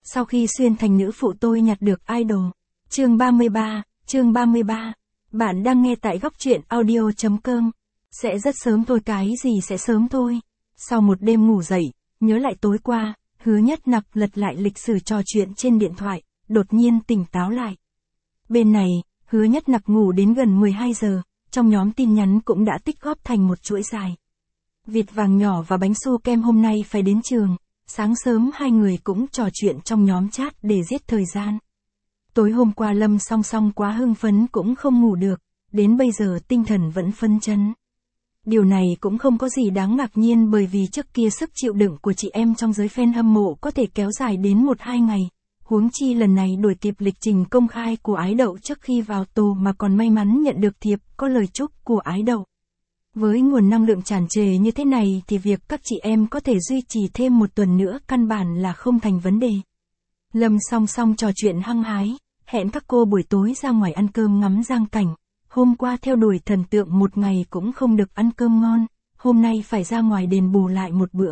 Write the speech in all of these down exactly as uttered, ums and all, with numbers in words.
Sau khi xuyên thành nữ phụ tôi nhặt được idol. Chương ba mươi ba, chương ba mươi ba. Bạn đang nghe tại góc truyện audio chấm com. Sẽ rất sớm thôi, cái gì sẽ sớm thôi. Sau một đêm ngủ dậy, nhớ lại tối qua, Hứa Nhất Nặc lật lại lịch sử trò chuyện trên điện thoại, đột nhiên tỉnh táo lại. Bên này, Hứa Nhất Nặc ngủ đến gần mười hai giờ, trong nhóm tin nhắn cũng đã tích góp thành một chuỗi dài. Vịt vàng nhỏ và bánh su kem hôm nay phải đến trường, sáng sớm hai người cũng trò chuyện trong nhóm chat để giết thời gian. Tối hôm qua Lâm Song Song quá hưng phấn cũng không ngủ được, đến bây giờ tinh thần vẫn phấn chấn. Điều này cũng không có gì đáng ngạc nhiên bởi vì trước kia sức chịu đựng của chị em trong giới fan hâm mộ có thể kéo dài đến một hai ngày. Huống chi lần này đuổi kịp lịch trình công khai của Ái Đậu trước khi vào tù mà còn may mắn nhận được thiệp có lời chúc của Ái Đậu. Với nguồn năng lượng tràn trề như thế này thì việc các chị em có thể duy trì thêm một tuần nữa căn bản là không thành vấn đề. Lâm Song Song trò chuyện hăng hái, hẹn các cô buổi tối ra ngoài ăn cơm ngắm giang cảnh. Hôm qua theo đuổi thần tượng một ngày cũng không được ăn cơm ngon, hôm nay phải ra ngoài đền bù lại một bữa.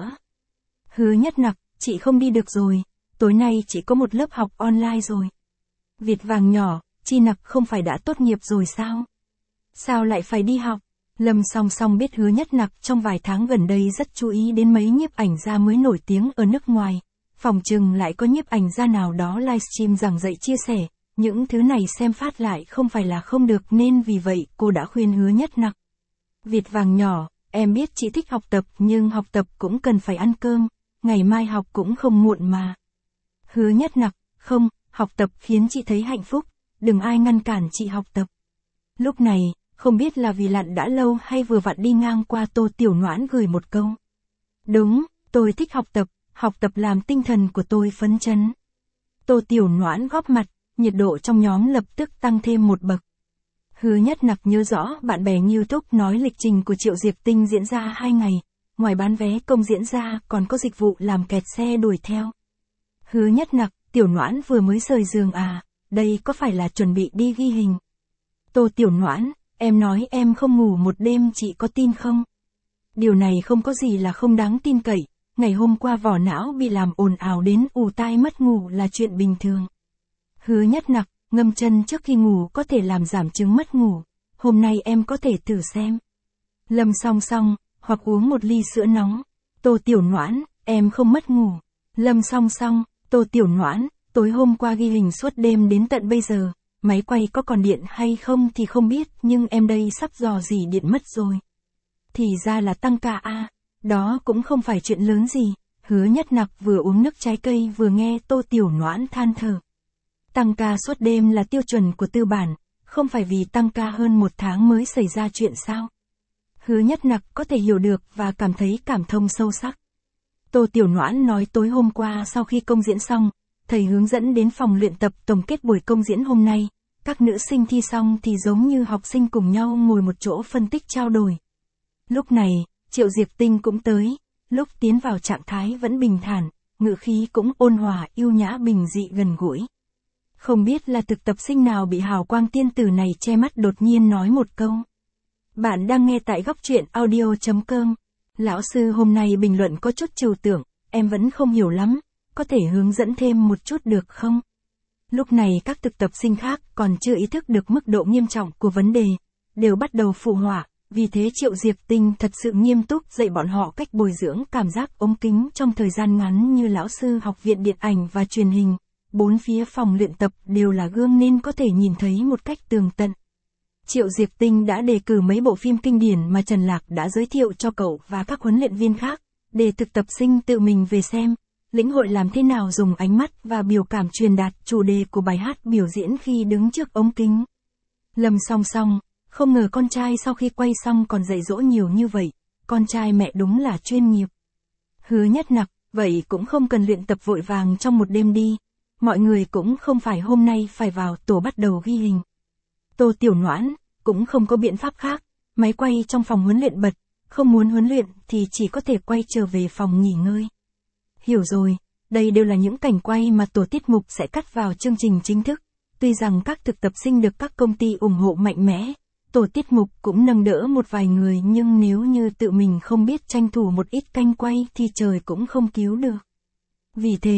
Hứa Nhất Nặc, chị không đi được rồi, tối nay chị có một lớp học online rồi. Vịt vàng nhỏ, Chi Nặc không phải đã tốt nghiệp rồi sao? Sao lại phải đi học? Lâm Song Song biết Hứa Nhất Nặc trong vài tháng gần đây rất chú ý đến mấy nhiếp ảnh gia mới nổi tiếng ở nước ngoài. Phòng chừng lại có nhiếp ảnh gia nào đó livestream giảng dạy chia sẻ. Những thứ này xem phát lại không phải là không được nên vì vậy cô đã khuyên Hứa Nhất Nặc. Vịt vàng nhỏ, em biết chị thích học tập nhưng học tập cũng cần phải ăn cơm, ngày mai học cũng không muộn mà. Hứa Nhất Nặc, không, học tập khiến chị thấy hạnh phúc, đừng ai ngăn cản chị học tập. Lúc này, không biết là vì lặn đã lâu hay vừa vặn đi ngang qua Tô Tiểu Noãn gửi một câu. Đúng, tôi thích học tập, học tập làm tinh thần của tôi phấn chấn. Tô Tiểu Noãn góp mặt. Nhiệt độ trong nhóm lập tức tăng thêm một bậc. Hứa Nhất Nặc nhớ rõ bạn bè YouTube nói lịch trình của Triệu Diệp Tinh diễn ra hai ngày, ngoài bán vé công diễn ra còn có dịch vụ làm kẹt xe đuổi theo. Hứa Nhất Nặc, Tiểu Noãn vừa mới rời giường à, đây có phải là chuẩn bị đi ghi hình? Tô Tiểu Noãn, em nói em không ngủ một đêm chị có tin không? Điều này không có gì là không đáng tin cậy, ngày hôm qua vỏ não bị làm ồn ào đến ù tai mất ngủ là chuyện bình thường. Hứa Nhất Nặc, ngâm chân trước khi ngủ có thể làm giảm chứng mất ngủ, hôm nay em có thể thử xem. Lâm Song Song, hoặc uống một ly sữa nóng. Tô Tiểu Noãn, em không mất ngủ. Lâm Song Song, Tô Tiểu Noãn, tối hôm qua ghi hình suốt đêm đến tận bây giờ, máy quay có còn điện hay không thì không biết nhưng em đây sắp dò dỉ điện mất rồi. Thì ra là tăng ca a, đó cũng không phải chuyện lớn gì. Hứa Nhất Nặc vừa uống nước trái cây vừa nghe Tô Tiểu Noãn than thở. Tăng ca suốt đêm là tiêu chuẩn của tư bản, không phải vì tăng ca hơn một tháng mới xảy ra chuyện sao? Hứa Nhất Nặc có thể hiểu được và cảm thấy cảm thông sâu sắc. Tô Tiểu Noãn nói tối hôm qua sau khi công diễn xong, thầy hướng dẫn đến phòng luyện tập tổng kết buổi công diễn hôm nay, các nữ sinh thi xong thì giống như học sinh cùng nhau ngồi một chỗ phân tích trao đổi. Lúc này, Triệu Diệp Tinh cũng tới, lúc tiến vào trạng thái vẫn bình thản, ngữ khí cũng ôn hòa yêu nhã bình dị gần gũi. Không biết là thực tập sinh nào bị hào quang tiên tử này che mắt đột nhiên nói một câu. Bạn đang nghe tại góc truyện audio chấm com. Lão sư hôm nay bình luận có chút trừu tượng, em vẫn không hiểu lắm, có thể hướng dẫn thêm một chút được không? Lúc này các thực tập sinh khác còn chưa ý thức được mức độ nghiêm trọng của vấn đề, đều bắt đầu phụ họa, vì thế Triệu Diệp Tinh thật sự nghiêm túc dạy bọn họ cách bồi dưỡng cảm giác ống kính trong thời gian ngắn như lão sư học viện điện ảnh và truyền hình. Bốn phía phòng luyện tập đều là gương nên có thể nhìn thấy một cách tường tận. Triệu Diệp Tinh đã đề cử mấy bộ phim kinh điển mà Trần Lạc đã giới thiệu cho cậu và các huấn luyện viên khác, để thực tập sinh tự mình về xem, lĩnh hội làm thế nào dùng ánh mắt và biểu cảm truyền đạt chủ đề của bài hát biểu diễn khi đứng trước ống kính. Lâm Song Song, không ngờ con trai sau khi quay xong còn dạy dỗ nhiều như vậy, con trai mẹ đúng là chuyên nghiệp. Hứa Nhất Nặc, vậy cũng không cần luyện tập vội vàng trong một đêm đi. Mọi người cũng không phải hôm nay phải vào tổ bắt đầu ghi hình. Tô Tiểu Noãn, cũng không có biện pháp khác, máy quay trong phòng huấn luyện bật, không muốn huấn luyện thì chỉ có thể quay trở về phòng nghỉ ngơi. Hiểu rồi, đây đều là những cảnh quay mà tổ tiết mục sẽ cắt vào chương trình chính thức. Tuy rằng các thực tập sinh được các công ty ủng hộ mạnh mẽ, tổ tiết mục cũng nâng đỡ một vài người nhưng nếu như tự mình không biết tranh thủ một ít canh quay thì trời cũng không cứu được. Vì thế,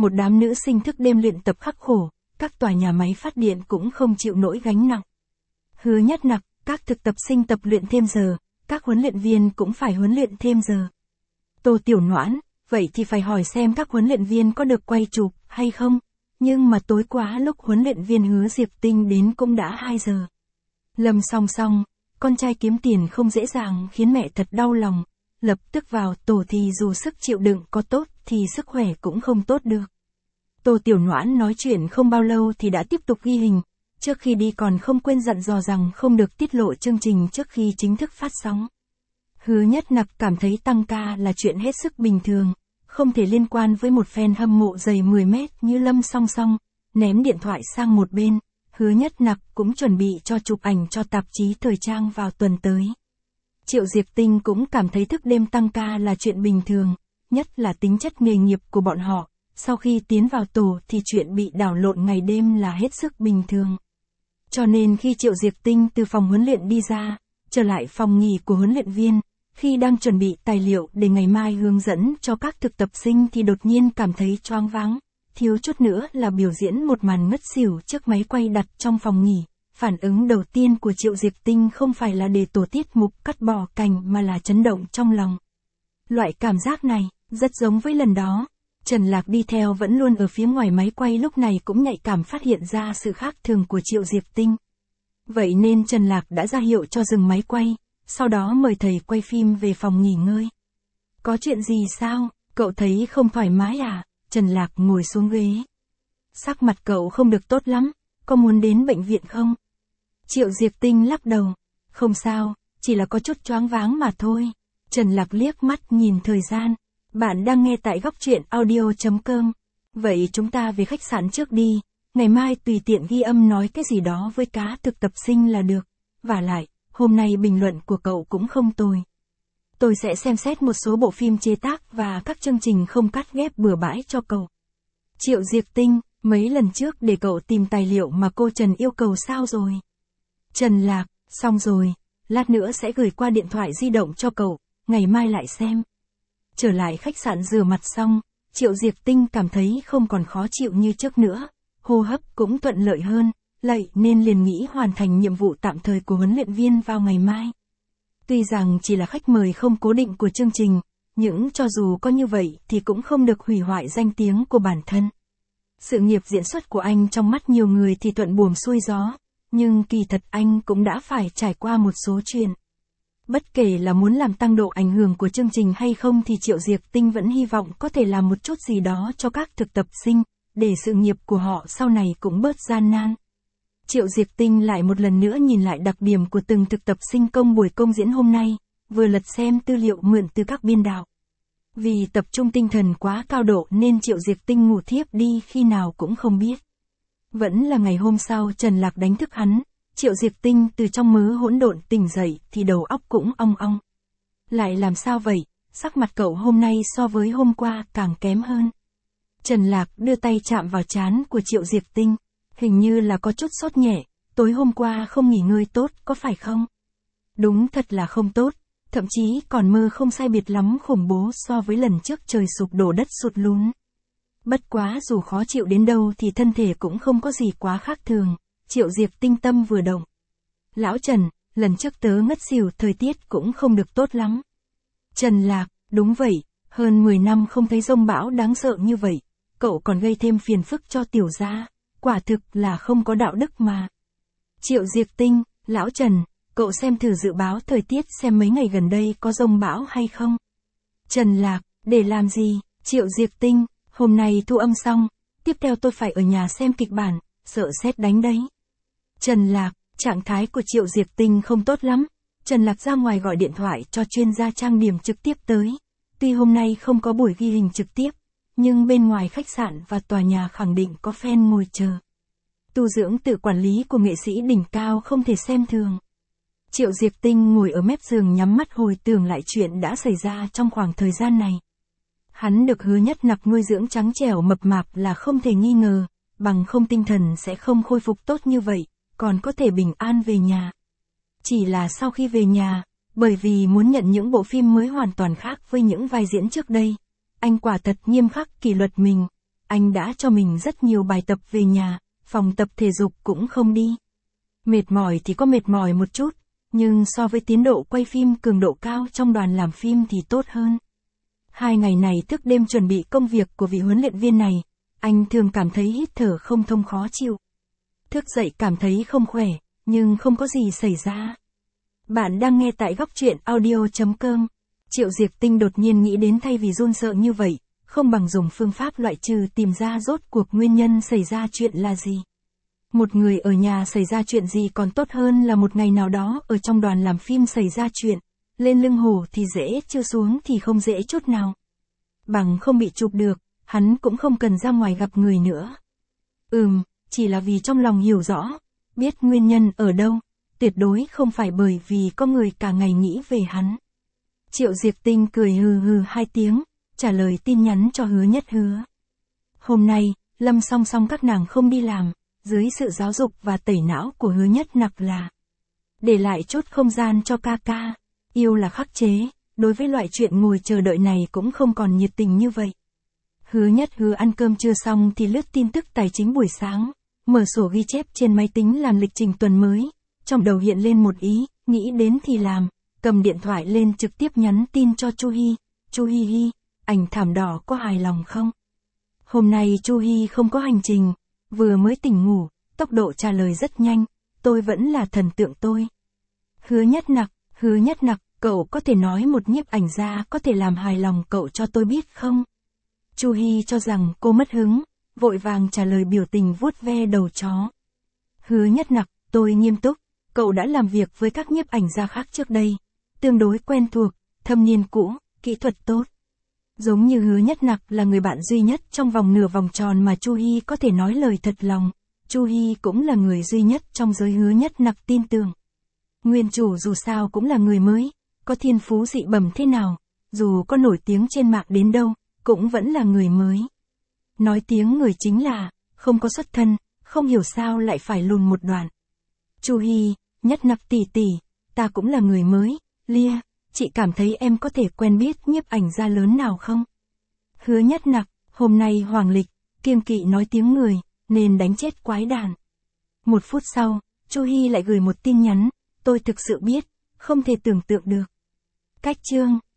một đám nữ sinh thức đêm luyện tập khắc khổ, các tòa nhà máy phát điện cũng không chịu nổi gánh nặng. Hứa Nhất Nặc, các thực tập sinh tập luyện thêm giờ, các huấn luyện viên cũng phải huấn luyện thêm giờ. Tô Tiểu Noãn, vậy thì phải hỏi xem các huấn luyện viên có được quay chụp hay không, nhưng mà tối quá lúc huấn luyện viên Hứa Diệp Tinh đến cũng đã hai giờ. Lâm Song Song, con trai kiếm tiền không dễ dàng khiến mẹ thật đau lòng, lập tức vào tổ thì dù sức chịu đựng có tốt thì sức khỏe cũng không tốt được. Tô Tiểu Noãn nói chuyện không bao lâu thì đã tiếp tục ghi hình, trước khi đi còn không quên dặn dò rằng không được tiết lộ chương trình trước khi chính thức phát sóng. Hứa Nhất Nặc cảm thấy tăng ca là chuyện hết sức bình thường, không thể liên quan với một fan hâm mộ dày mười mét như Lâm Song Song, ném điện thoại sang một bên. Hứa Nhất Nặc cũng chuẩn bị cho chụp ảnh cho tạp chí thời trang vào tuần tới. Triệu Diệp Tinh cũng cảm thấy thức đêm tăng ca là chuyện bình thường, nhất là tính chất nghề nghiệp của bọn họ, sau khi tiến vào tổ thì chuyện bị đảo lộn ngày đêm là hết sức bình thường. Cho nên khi Triệu Diệp Tinh từ phòng huấn luyện đi ra, trở lại phòng nghỉ của huấn luyện viên, khi đang chuẩn bị tài liệu để ngày mai hướng dẫn cho các thực tập sinh thì đột nhiên cảm thấy choáng váng, thiếu chút nữa là biểu diễn một màn ngất xỉu trước máy quay đặt trong phòng nghỉ. Phản ứng đầu tiên của Triệu Diệp Tinh không phải là để tổ tiết mục cắt bỏ cảnh mà là chấn động trong lòng. Loại cảm giác này, rất giống với lần đó, Trần Lạc đi theo vẫn luôn ở phía ngoài máy quay lúc này cũng nhạy cảm phát hiện ra sự khác thường của Triệu Diệp Tinh. Vậy nên Trần Lạc đã ra hiệu cho dừng máy quay, sau đó mời thầy quay phim về phòng nghỉ ngơi. Có chuyện gì sao, cậu thấy không thoải mái à? Trần Lạc ngồi xuống ghế. Sắc mặt cậu không được tốt lắm, có muốn đến bệnh viện không? Triệu Diệp Tinh lắc đầu. Không sao, chỉ là có chút choáng váng mà thôi. Trần Lạc liếc mắt nhìn thời gian. Bạn đang nghe tại góc truyện audio chấm com. Vậy chúng ta về khách sạn trước đi, ngày mai tùy tiện ghi âm nói cái gì đó với cá thực tập sinh là được. Vả lại, hôm nay bình luận của cậu cũng không tồi. Tôi sẽ xem xét một số bộ phim chế tác và các chương trình không cắt ghép bừa bãi cho cậu. Triệu Diệp Tinh, mấy lần trước để cậu tìm tài liệu mà cô Trần yêu cầu sao rồi? Trần Lạc, xong rồi, lát nữa sẽ gửi qua điện thoại di động cho cậu, ngày mai lại xem. Trở lại khách sạn rửa mặt xong, Triệu Diệp Tinh cảm thấy không còn khó chịu như trước nữa, hô hấp cũng thuận lợi hơn, lạy nên liền nghĩ hoàn thành nhiệm vụ tạm thời của huấn luyện viên vào ngày mai. Tuy rằng chỉ là khách mời không cố định của chương trình, nhưng cho dù có như vậy thì cũng không được hủy hoại danh tiếng của bản thân. Sự nghiệp diễn xuất của anh trong mắt nhiều người thì thuận buồm xuôi gió, nhưng kỳ thật anh cũng đã phải trải qua một số chuyện. Bất kể là muốn làm tăng độ ảnh hưởng của chương trình hay không thì Triệu Diệp Tinh vẫn hy vọng có thể làm một chút gì đó cho các thực tập sinh, để sự nghiệp của họ sau này cũng bớt gian nan. Triệu Diệp Tinh lại một lần nữa nhìn lại đặc điểm của từng thực tập sinh công buổi công diễn hôm nay, vừa lật xem tư liệu mượn từ các biên đạo. Vì tập trung tinh thần quá cao độ nên Triệu Diệp Tinh ngủ thiếp đi khi nào cũng không biết. Vẫn là ngày hôm sau Trần Lạc đánh thức hắn, Triệu Diệp Tinh từ trong mớ hỗn độn tỉnh dậy thì đầu óc cũng ong ong. Lại làm sao vậy, sắc mặt cậu hôm nay so với hôm qua càng kém hơn. Trần Lạc đưa tay chạm vào trán của Triệu Diệp Tinh, hình như là có chút sốt nhẹ, tối hôm qua không nghỉ ngơi tốt có phải không? Đúng thật là không tốt, thậm chí còn mơ không sai biệt lắm khủng bố so với lần trước trời sụp đổ đất sụt lún. Bất quá dù khó chịu đến đâu thì thân thể cũng không có gì quá khác thường, Triệu Diệp Tinh tâm vừa động. Lão Trần, lần trước tớ ngất xỉu thời tiết cũng không được tốt lắm. Trần Lạc, đúng vậy, hơn mười năm không thấy giông bão đáng sợ như vậy, cậu còn gây thêm phiền phức cho tiểu gia, quả thực là không có đạo đức mà. Triệu Diệp Tinh, Lão Trần, cậu xem thử dự báo thời tiết xem mấy ngày gần đây có giông bão hay không. Trần Lạc, để làm gì? Triệu Diệp Tinh, hôm nay thu âm xong, tiếp theo tôi phải ở nhà xem kịch bản, sợ sét đánh đấy. Trần Lạc, trạng thái của Triệu Diệp Tinh không tốt lắm. Trần Lạc ra ngoài gọi điện thoại cho chuyên gia trang điểm trực tiếp tới. Tuy hôm nay không có buổi ghi hình trực tiếp, nhưng bên ngoài khách sạn và tòa nhà khẳng định có fan ngồi chờ. Tu dưỡng tự quản lý của nghệ sĩ đỉnh cao không thể xem thường. Triệu Diệp Tinh ngồi ở mép giường nhắm mắt hồi tưởng lại chuyện đã xảy ra trong khoảng thời gian này. Hắn được Hứa Nhất Nặc nuôi dưỡng trắng trẻo mập mạp là không thể nghi ngờ, bằng không tinh thần sẽ không khôi phục tốt như vậy, còn có thể bình an về nhà. Chỉ là sau khi về nhà, bởi vì muốn nhận những bộ phim mới hoàn toàn khác với những vai diễn trước đây, anh quả thật nghiêm khắc kỷ luật mình. anh đã cho mình rất nhiều bài tập về nhà, phòng tập thể dục cũng không đi. Mệt mỏi thì có mệt mỏi một chút, nhưng so với tiến độ quay phim cường độ cao trong đoàn làm phim thì tốt hơn. Hai ngày này thức đêm chuẩn bị công việc của vị huấn luyện viên này, anh thường cảm thấy hít thở không thông khó chịu. Thức dậy cảm thấy không khỏe, nhưng không có gì xảy ra. Bạn đang nghe tại góc truyện audio chấm com. Triệu Diệc Tinh đột nhiên nghĩ đến thay vì run sợ như vậy, không bằng dùng phương pháp loại trừ tìm ra rốt cuộc nguyên nhân xảy ra chuyện là gì. Một người ở nhà xảy ra chuyện gì còn tốt hơn là một ngày nào đó ở trong đoàn làm phim xảy ra chuyện, lên lưng hổ thì dễ chưa xuống thì không dễ chút nào. Bằng không bị chụp được, hắn cũng không cần ra ngoài gặp người nữa. Ừm, chỉ là vì trong lòng hiểu rõ, biết nguyên nhân ở đâu, tuyệt đối không phải bởi vì có người cả ngày nghĩ về hắn. Triệu Diệc Tinh cười hừ hừ hai tiếng, trả lời tin nhắn cho Hứa Nhất Hứa. Hôm nay, Lâm Song Song các nàng không đi làm, dưới sự giáo dục và tẩy não của Hứa Nhất Nặc là để lại chốt không gian cho ca ca. Yêu là khắc chế, đối với loại chuyện ngồi chờ đợi này cũng không còn nhiệt tình như vậy. Hứa Nhất Hứa ăn cơm trưa xong thì lướt tin tức tài chính buổi sáng, mở sổ ghi chép trên máy tính làm lịch trình tuần mới, trong đầu hiện lên một ý, nghĩ đến thì làm, cầm điện thoại lên trực tiếp nhắn tin cho Chu Hi. Chu Hi Hi, ảnh thảm đỏ có hài lòng không? Hôm nay Chu Hi không có hành trình, vừa mới tỉnh ngủ, tốc độ trả lời rất nhanh, tôi vẫn là thần tượng tôi. Hứa Nhất Nặc, Hứa Nhất Nặc, cậu có thể nói một nhiếp ảnh gia có thể làm hài lòng cậu cho tôi biết không? Chu Hi cho rằng cô mất hứng, vội vàng trả lời biểu tình vuốt ve đầu chó. Hứa Nhất Nặc, tôi nghiêm túc, cậu đã làm việc với các nhiếp ảnh gia khác trước đây, tương đối quen thuộc, thâm niên cũ, kỹ thuật tốt. Giống như Hứa Nhất Nặc là người bạn duy nhất trong vòng nửa vòng tròn mà Chu Hi có thể nói lời thật lòng, Chu Hi cũng là người duy nhất trong giới Hứa Nhất Nặc tin tưởng. Nguyên chủ dù sao cũng là người mới, có thiên phú dị bẩm thế nào, dù có nổi tiếng trên mạng đến đâu, cũng vẫn là người mới. Nói tiếng người chính là, không có xuất thân, không hiểu sao lại phải lùn một đoạn. Chu Hi, Nhất Nặc tỷ tỷ, ta cũng là người mới, Lia, chị cảm thấy em có thể quen biết nhiếp ảnh gia lớn nào không? Hứa Nhất Nặc, hôm nay Hoàng Lịch, kiêng kỵ nói tiếng người, nên đánh chết quái đàn. Một phút sau, Chu Hi lại gửi một tin nhắn, tôi thực sự biết, không thể tưởng tượng được. Cách chương